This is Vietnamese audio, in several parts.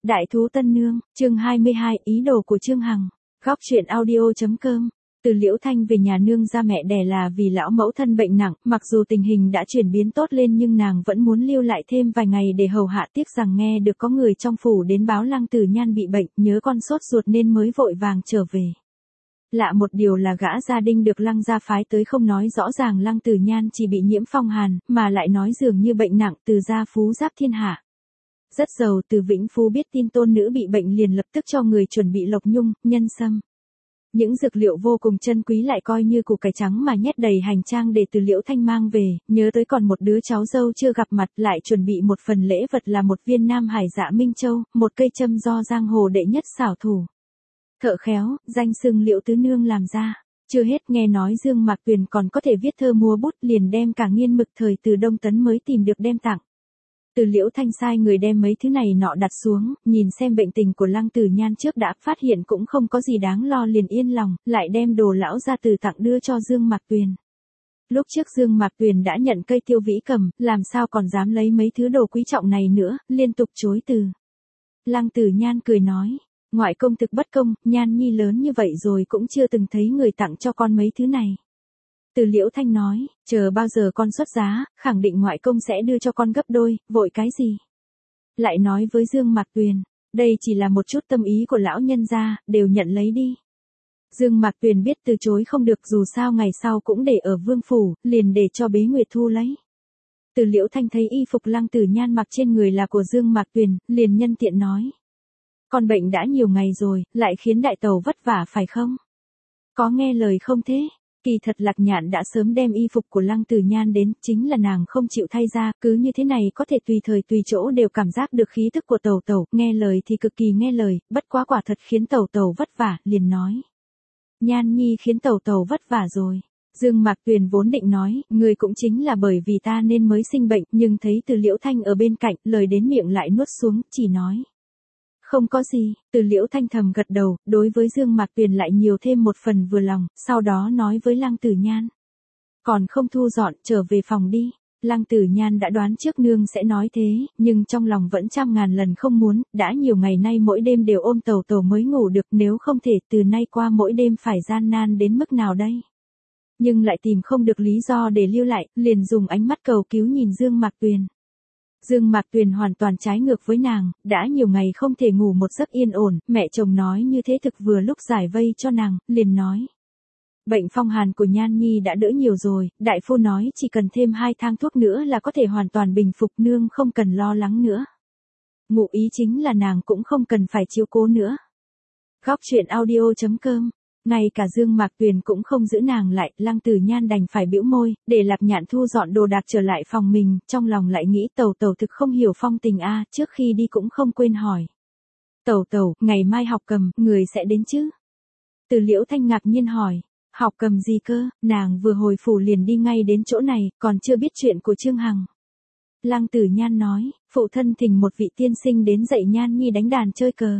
Đại thú Tân Nương, chương 22, ý đồ của Chương Hằng. Góc truyện audio.com. Từ Liễu Thanh về nhà nương ra mẹ đẻ là vì lão mẫu thân bệnh nặng, mặc dù tình hình đã chuyển biến tốt lên nhưng nàng vẫn muốn lưu lại thêm vài ngày để hầu hạ, tiếc rằng nghe được có người trong phủ đến báo Lăng Tử Nhan bị bệnh, nhớ con sốt ruột nên mới vội vàng trở về. Lạ một điều là gã gia đình được Lăng gia phái tới không nói rõ ràng Lăng Tử Nhan chỉ bị nhiễm phong hàn, mà lại nói dường như bệnh nặng, từ gia phú giáp thiên hạ. Rất giàu Từ Vĩnh Phú biết tin tôn nữ bị bệnh liền lập tức cho người chuẩn bị lộc nhung, nhân sâm. Những dược liệu vô cùng chân quý lại coi như củ cải trắng mà nhét đầy hành trang để Từ Liễu Thanh mang về, nhớ tới còn một đứa cháu dâu chưa gặp mặt, lại chuẩn bị một phần lễ vật là một viên Nam Hải Dạ Minh Châu, một cây châm do giang hồ đệ nhất xảo thủ. Thợ khéo, danh xưng Liễu Tứ Nương làm ra. Chưa hết nghe nói Dương Mạc Tuyền còn có thể viết thơ múa bút, liền đem cả nghiên mực thời từ Đông Tấn mới tìm được đem tặng. Từ Liễu Thanh sai người đem mấy thứ này nọ đặt xuống, nhìn xem bệnh tình của Lăng Tử Nhan trước đã, phát hiện cũng không có gì đáng lo liền yên lòng, lại đem đồ lão gia tử tặng đưa cho Dương Mạc Tuyền. Lúc trước Dương Mạc Tuyền đã nhận cây tiêu vĩ cầm, làm sao còn dám lấy mấy thứ đồ quý trọng này nữa, liên tục chối từ. Lăng Tử Nhan cười nói, ngoại công thực bất công, Nhan nhi lớn như vậy rồi cũng chưa từng thấy người tặng cho con mấy thứ này. Từ Liễu Thanh nói, chờ bao giờ con xuất giá, khẳng định ngoại công sẽ đưa cho con gấp đôi, vội cái gì. Lại nói với Dương Mạc Tuyền, đây chỉ là một chút tâm ý của lão nhân gia, đều nhận lấy đi. Dương Mạc Tuyền biết từ chối không được, dù sao ngày sau cũng để ở vương phủ, liền để cho Bế Nguyệt thu lấy. Từ Liễu Thanh thấy y phục Lăng Tử Nhan mặc trên người là của Dương Mạc Tuyền, liền nhân tiện nói. Con bệnh đã nhiều ngày rồi, lại khiến đại tẩu vất vả phải không? Có nghe lời không thế? Kỳ thật Lạc Nhạn đã sớm đem y phục của Lăng Tử Nhan đến, chính là nàng không chịu thay ra, cứ như thế này có thể tùy thời tùy chỗ đều cảm giác được khí tức của tẩu tẩu, nghe lời thì cực kỳ nghe lời, bất quá quả thật khiến tẩu tẩu vất vả, liền nói. Nhan nhi khiến tẩu tẩu vất vả rồi. Dương Mạc Tuyền vốn định nói, người cũng chính là bởi vì ta nên mới sinh bệnh, nhưng thấy Từ Liễu Thanh ở bên cạnh, lời đến miệng lại nuốt xuống, chỉ nói. Không có gì. Từ Liễu Thanh thầm gật đầu, đối với Dương Mạc Tuyền lại nhiều thêm một phần vừa lòng, sau đó nói với Lăng Tử Nhan. Còn không thu dọn, trở về phòng đi. Lăng Tử Nhan đã đoán trước nương sẽ nói thế, nhưng trong lòng vẫn trăm ngàn lần không muốn, đã nhiều ngày nay mỗi đêm đều ôm tẩu tẩu mới ngủ được, nếu không thể từ nay qua mỗi đêm phải gian nan đến mức nào đây. Nhưng lại tìm không được lý do để lưu lại, liền dùng ánh mắt cầu cứu nhìn Dương Mạc Tuyền. Dương Mạc Tuyền hoàn toàn trái ngược với nàng, đã nhiều ngày không thể ngủ một giấc yên ổn, mẹ chồng nói như thế thực vừa lúc giải vây cho nàng, liền nói. Bệnh phong hàn của Nhan nhi đã đỡ nhiều rồi, đại phu nói chỉ cần thêm 2 thang thuốc nữa là có thể hoàn toàn bình phục, nương không cần lo lắng nữa. Ngụ ý chính là nàng cũng không cần phải chiếu cố nữa. Góc truyện audio.com. Ngay cả Dương Mạc Tuyền cũng không giữ nàng lại, Lăng Tử Nhan đành phải bĩu môi, để Lạc Nhạn thu dọn đồ đạc trở lại phòng mình, trong lòng lại nghĩ tẩu tẩu thực không hiểu phong tình a, trước khi đi cũng không quên hỏi. Tẩu tẩu, ngày mai học cầm, người sẽ đến chứ? Từ Liễu Thanh ngạc nhiên hỏi, học cầm gì cơ, nàng vừa hồi phủ liền đi ngay đến chỗ này, còn chưa biết chuyện của Chương Hằng. Lăng Tử Nhan nói, phụ thân thỉnh một vị tiên sinh đến dạy Nhan nhi đánh đàn chơi cờ.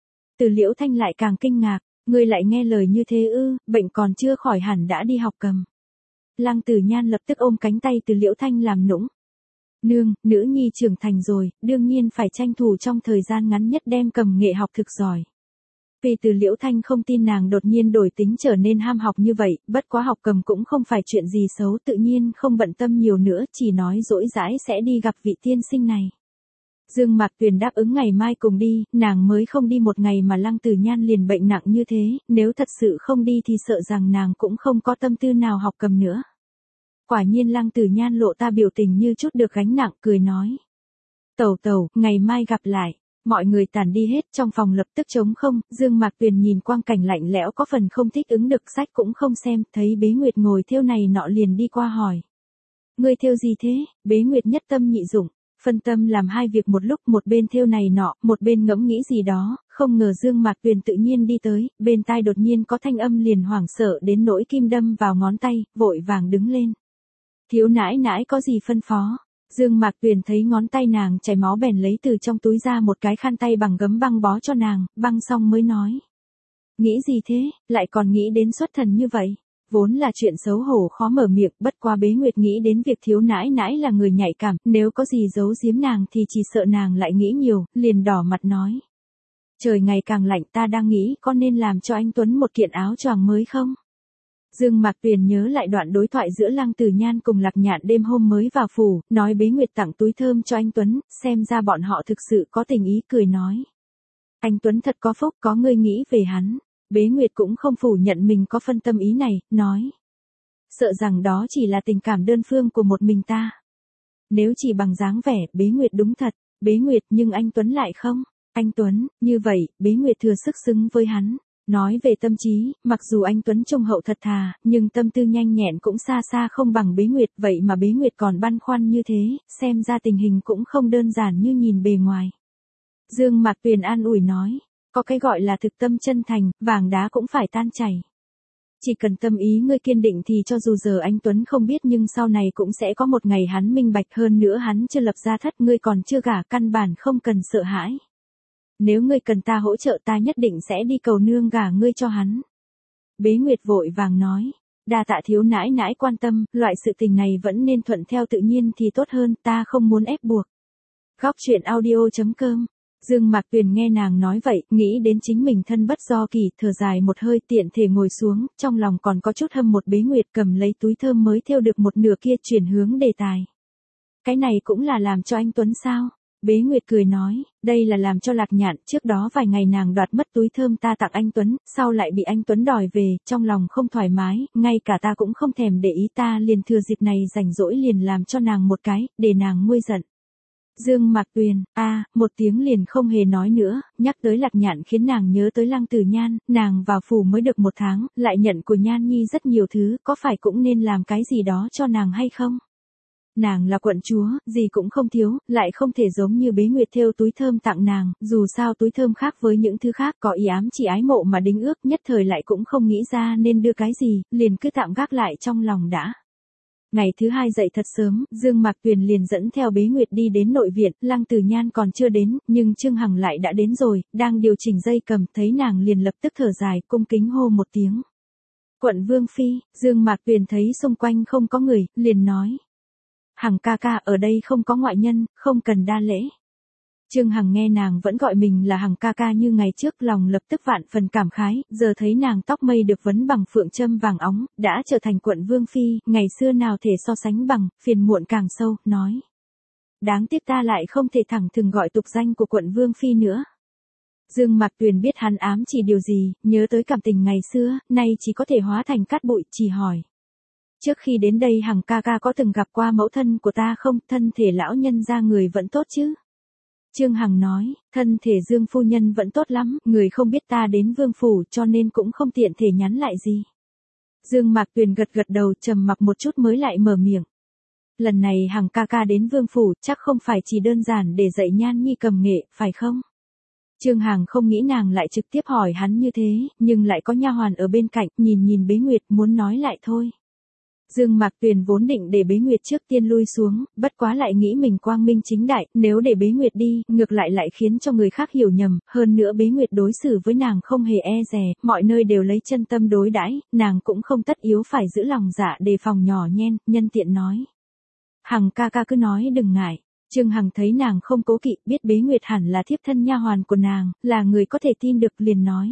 Từ Liễu Thanh lại càng kinh ngạc. Ngươi lại nghe lời như thế ư, bệnh còn chưa khỏi hẳn đã đi học cầm. Lăng Tử Nhan lập tức ôm cánh tay Từ Liễu Thanh làm nũng. Nương, nữ nhi trưởng thành rồi, đương nhiên phải tranh thủ trong thời gian ngắn nhất đem cầm nghệ học thực giỏi. Vì Từ Liễu Thanh không tin nàng đột nhiên đổi tính trở nên ham học như vậy, bất quá học cầm cũng không phải chuyện gì xấu, tự nhiên không bận tâm nhiều nữa, chỉ nói dỗi dãi sẽ đi gặp vị tiên sinh này. Dương Mạc Tuyền đáp ứng ngày mai cùng đi, nàng mới không đi một ngày mà Lăng Tử Nhan liền bệnh nặng như thế, nếu thật sự không đi thì sợ rằng nàng cũng không có tâm tư nào học cầm nữa. Quả nhiên Lăng Tử Nhan lộ ta biểu tình như chút được gánh nặng, cười nói. Tẩu tẩu, ngày mai gặp lại. Mọi người tản đi hết, trong phòng lập tức trống không, Dương Mạc Tuyền nhìn quang cảnh lạnh lẽo có phần không thích ứng được, sách cũng không xem, thấy Bế Nguyệt ngồi thêu này nọ liền đi qua hỏi. Ngươi thêu gì thế? Bế Nguyệt nhất tâm nhị dụng. Phân tâm làm 2 việc một lúc, một bên thêu này nọ, một bên ngẫm nghĩ gì đó, không ngờ Dương Mạc Tuyền tự nhiên đi tới, bên tai đột nhiên có thanh âm liền hoảng sợ đến nỗi kim đâm vào ngón tay, vội vàng đứng lên. Thiếu nãi nãi có gì phân phó? Dương Mạc Tuyền thấy ngón tay nàng chảy máu bèn lấy từ trong túi ra một cái khăn tay bằng gấm băng bó cho nàng, băng xong mới nói. Nghĩ gì thế, lại còn nghĩ đến xuất thần như vậy? Vốn là chuyện xấu hổ khó mở miệng, bất quá Bế Nguyệt nghĩ đến việc thiếu nãi nãi là người nhạy cảm, nếu có gì giấu giếm nàng thì chỉ sợ nàng lại nghĩ nhiều, liền đỏ mặt nói. Trời ngày càng lạnh, ta đang nghĩ có nên làm cho anh Tuấn một kiện áo choàng mới không? Dương Mạc Tuyền nhớ lại đoạn đối thoại giữa Lăng Tử Nhan cùng Lạc Nhạn đêm hôm mới vào phủ, nói Bế Nguyệt tặng túi thơm cho anh Tuấn, xem ra bọn họ thực sự có tình ý, cười nói. Anh Tuấn thật có phúc, có người nghĩ về hắn. Bế Nguyệt cũng không phủ nhận mình có phân tâm ý này, nói. Sợ rằng đó chỉ là tình cảm đơn phương của một mình ta. Nếu chỉ bằng dáng vẻ, Bế Nguyệt đúng thật, Bế Nguyệt nhưng anh Tuấn lại không. Anh Tuấn, như vậy, Bế Nguyệt thừa sức xứng với hắn. Nói về tâm trí, mặc dù anh Tuấn trung hậu thật thà, nhưng tâm tư nhanh nhẹn cũng xa xa không bằng Bế Nguyệt, vậy mà Bế Nguyệt còn băn khoăn như thế, xem ra tình hình cũng không đơn giản như nhìn bề ngoài. Dương Mạc Tuyền an ủi nói, có cái gọi là thực tâm chân thành, vàng đá cũng phải tan chảy. Chỉ cần tâm ý ngươi kiên định thì cho dù giờ anh Tuấn không biết nhưng sau này cũng sẽ có một ngày hắn minh bạch, hơn nữa hắn chưa lập gia thất, ngươi còn chưa gả, căn bản không cần sợ hãi. Nếu ngươi cần ta hỗ trợ, ta nhất định sẽ đi cầu nương gả ngươi cho hắn. Bế Nguyệt vội vàng nói, đa tạ thiếu nãi nãi quan tâm, loại sự tình này vẫn nên thuận theo tự nhiên thì tốt hơn, ta không muốn ép buộc. Góc truyện audio.com. Dương Mạc Tuyền nghe nàng nói vậy, nghĩ đến chính mình thân bất do kỳ, thở dài một hơi, tiện thể ngồi xuống, trong lòng còn có chút hâm một Bế Nguyệt, cầm lấy túi thơm mới thêu được một nửa kia, chuyển hướng đề tài. Cái này cũng là làm cho anh Tuấn sao? Bế Nguyệt cười nói, đây là làm cho Lạc Nhạn, trước đó vài ngày nàng đoạt mất túi thơm ta tặng anh Tuấn, sau lại bị anh Tuấn đòi về, trong lòng không thoải mái, ngay cả ta cũng không thèm để ý, ta liền thừa dịp này rảnh rỗi liền làm cho nàng một cái, để nàng nguôi giận. Dương Mạc Tuyền, một tiếng liền không hề nói nữa, nhắc tới Lạc Nhạn khiến nàng nhớ tới Lăng Tử Nhan, nàng vào phủ mới được 1 tháng, lại nhận của Nhan Nhi rất nhiều thứ, có phải cũng nên làm cái gì đó cho nàng hay không? Nàng là quận chúa, gì cũng không thiếu, lại không thể giống như Bế Nguyệt thêu túi thơm tặng nàng, dù sao túi thơm khác với những thứ khác, có ý ám chỉ ái mộ mà đính ước, nhất thời lại cũng không nghĩ ra nên đưa cái gì, liền cứ tạm gác lại trong lòng đã. Ngày thứ 2 dậy thật sớm, Dương Mạc Tuyền liền dẫn theo Bế Nguyệt đi đến nội viện, Lăng Tử Nhan còn chưa đến, nhưng Trương Hằng lại đã đến rồi, đang điều chỉnh dây cầm, thấy nàng liền lập tức thở dài, cung kính hô một tiếng. Quận Vương Phi, Dương Mạc Tuyền thấy xung quanh không có người, liền nói. Hằng ca ca, ở đây không có ngoại nhân, không cần đa lễ. Trương Hằng nghe nàng vẫn gọi mình là Hằng ca ca như ngày trước, lòng lập tức vạn phần cảm khái, giờ thấy nàng tóc mây được vấn bằng phượng châm vàng óng, đã trở thành quận Vương Phi, ngày xưa nào thể so sánh bằng, phiền muộn càng sâu, nói. Đáng tiếc ta lại không thể thẳng thừng gọi tục danh của quận Vương Phi nữa. Dương Mạc Tuyền biết hắn ám chỉ điều gì, nhớ tới cảm tình ngày xưa, nay chỉ có thể hóa thành cát bụi, chỉ hỏi. Trước khi đến đây Hằng ca ca có từng gặp qua mẫu thân của ta không, thân thể lão nhân ra người vẫn tốt chứ? Trương Hằng nói, thân thể Dương phu nhân vẫn tốt lắm, người không biết ta đến vương phủ cho nên cũng không tiện thể nhắn lại gì. Dương Mạc Tuyền gật gật đầu, trầm mặc một chút mới lại mở miệng. Lần này Hằng ca ca đến vương phủ chắc không phải chỉ đơn giản để dạy Nhan Nhi cầm nghệ, phải không? Trương Hằng không nghĩ nàng lại trực tiếp hỏi hắn như thế, nhưng lại có nha hoàn ở bên cạnh, nhìn Bế Nguyệt muốn nói lại thôi. Dương Mạc Tuyền vốn định để Bế Nguyệt trước tiên lui xuống, bất quá lại nghĩ mình quang minh chính đại, nếu để Bế Nguyệt đi, ngược lại khiến cho người khác hiểu nhầm, hơn nữa Bế Nguyệt đối xử với nàng không hề e dè, mọi nơi đều lấy chân tâm đối đãi, nàng cũng không tất yếu phải giữ lòng dạ đề phòng nhỏ nhen, nhân tiện nói. Hằng ca ca cứ nói đừng ngại. Trương Hằng thấy nàng không cố kỵ, biết Bế Nguyệt hẳn là thiếp thân nha hoàn của nàng, là người có thể tin được, liền nói.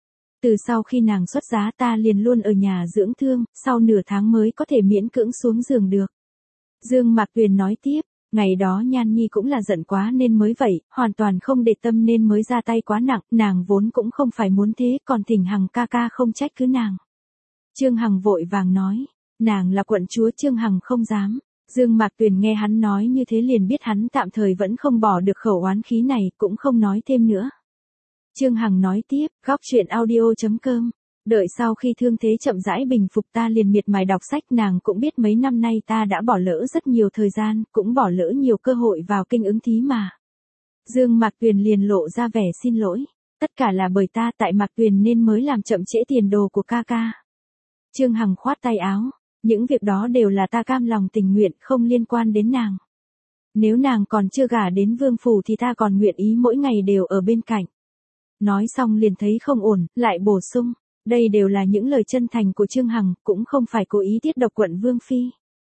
Từ sau khi nàng xuất giá ta liền luôn ở nhà dưỡng thương, sau nửa tháng mới có thể miễn cưỡng xuống giường được. Dương Mạc Tuyền nói tiếp, ngày đó Nhan Nhi cũng là giận quá nên mới vậy, hoàn toàn không để tâm nên mới ra tay quá nặng, nàng vốn cũng không phải muốn thế, còn thỉnh Hằng ca ca không trách cứ nàng. Trương Hằng vội vàng nói, nàng là quận chúa, Trương Hằng không dám. Dương Mạc Tuyền nghe hắn nói như thế liền biết hắn tạm thời vẫn không bỏ được khẩu oán khí này, cũng không nói thêm nữa. Trương Hằng nói tiếp, góc truyện audio.com. Đợi sau khi thương thế chậm rãi bình phục ta liền miệt mài đọc sách, nàng cũng biết mấy năm nay ta đã bỏ lỡ rất nhiều thời gian, cũng bỏ lỡ nhiều cơ hội vào kinh ứng thí mà. Dương Mạc Tuyền liền lộ ra vẻ xin lỗi. Tất cả là bởi ta, tại Mạc Tuyền nên mới làm chậm trễ tiền đồ của ca ca. Trương Hằng khoát tay áo. Những việc đó đều là ta cam lòng tình nguyện, không liên quan đến nàng. Nếu nàng còn chưa gả đến vương phủ thì ta còn nguyện ý mỗi ngày đều ở bên cạnh. Nói xong liền thấy không ổn, lại bổ sung. Đây đều là những lời chân thành của Trương Hằng, cũng không phải cố ý tiết độc quận Vương Phi.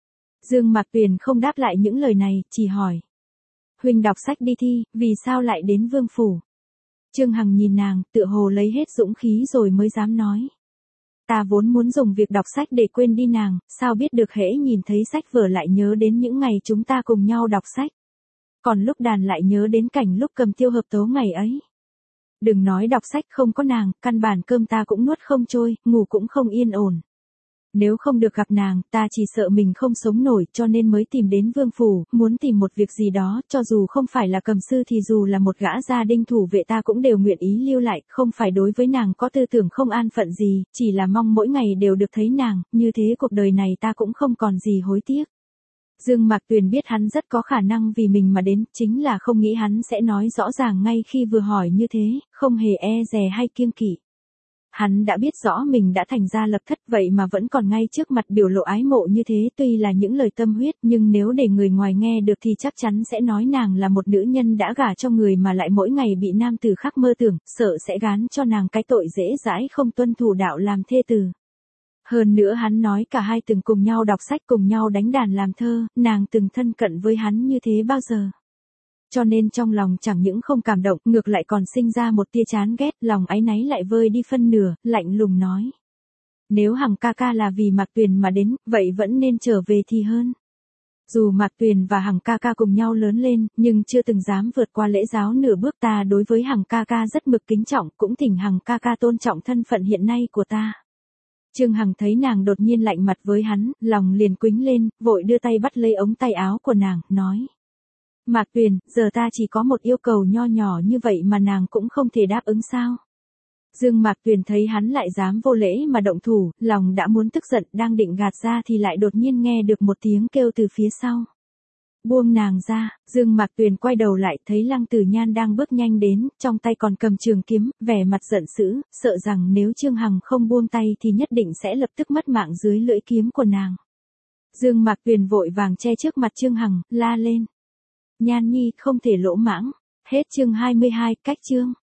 Dương Mạc Tuyền không đáp lại những lời này, chỉ hỏi. Huynh đọc sách đi thi, vì sao lại đến vương phủ? Trương Hằng nhìn nàng, tựa hồ lấy hết dũng khí rồi mới dám nói. Ta vốn muốn dùng việc đọc sách để quên đi nàng, sao biết được hễ nhìn thấy sách vở lại nhớ đến những ngày chúng ta cùng nhau đọc sách. Còn lúc đàn lại nhớ đến cảnh lúc cầm tiêu hợp tấu ngày ấy. Đừng nói đọc sách không có nàng, căn bản cơm ta cũng nuốt không trôi, ngủ cũng không yên ổn. Nếu không được gặp nàng, ta chỉ sợ mình không sống nổi cho nên mới tìm đến vương phủ, muốn tìm một việc gì đó, cho dù không phải là cầm sư thì dù là một gã gia đình thủ vệ ta cũng đều nguyện ý lưu lại, không phải đối với nàng có tư tưởng không an phận gì, chỉ là mong mỗi ngày đều được thấy nàng, như thế cuộc đời này ta cũng không còn gì hối tiếc. Dương Mạc Tuyền biết hắn rất có khả năng vì mình mà đến, chính là không nghĩ hắn sẽ nói rõ ràng ngay khi vừa hỏi như thế, không hề e dè hay kiêng kỵ. Hắn đã biết rõ mình đã thành ra lập thất vậy mà vẫn còn ngay trước mặt biểu lộ ái mộ như thế, tuy là những lời tâm huyết nhưng nếu để người ngoài nghe được thì chắc chắn sẽ nói nàng là một nữ nhân đã gả cho người mà lại mỗi ngày bị nam tử khác mơ tưởng, sợ sẽ gán cho nàng cái tội dễ dãi không tuân thủ đạo làm thê tử. Hơn nữa hắn nói cả hai từng cùng nhau đọc sách cùng nhau đánh đàn làm thơ, nàng từng thân cận với hắn như thế bao giờ. Cho nên trong lòng chẳng những không cảm động, ngược lại còn sinh ra một tia chán ghét, lòng áy náy lại vơi đi phân nửa, lạnh lùng nói. Nếu Hằng ca ca là vì Mạc Tuyền mà đến, vậy vẫn nên trở về thì hơn. Dù Mạc Tuyền và Hằng ca ca cùng nhau lớn lên, nhưng chưa từng dám vượt qua lễ giáo nửa bước, ta đối với Hằng ca ca rất mực kính trọng, cũng thỉnh Hằng ca ca tôn trọng thân phận hiện nay của ta. Trương Hằng thấy nàng đột nhiên lạnh mặt với hắn, lòng liền quĩnh lên, vội đưa tay bắt lấy ống tay áo của nàng, nói. Mạc Tuyền, giờ ta chỉ có một yêu cầu nho nhỏ như vậy mà nàng cũng không thể đáp ứng sao? Dương Mạc Tuyền thấy hắn lại dám vô lễ mà động thủ, lòng đã muốn tức giận, đang định gạt ra thì lại đột nhiên nghe được một tiếng kêu từ phía sau. Buông nàng ra, Dương Mạc Tuyền quay đầu lại thấy Lăng Tử Nhan đang bước nhanh đến, trong tay còn cầm trường kiếm, vẻ mặt giận dữ, sợ rằng nếu Trương Hằng không buông tay thì nhất định sẽ lập tức mất mạng dưới lưỡi kiếm của nàng. Dương Mạc Tuyền vội vàng che trước mặt Trương Hằng, la lên. Nhan nhi không thể lỗ mãng. Hết chương 22, cách chương.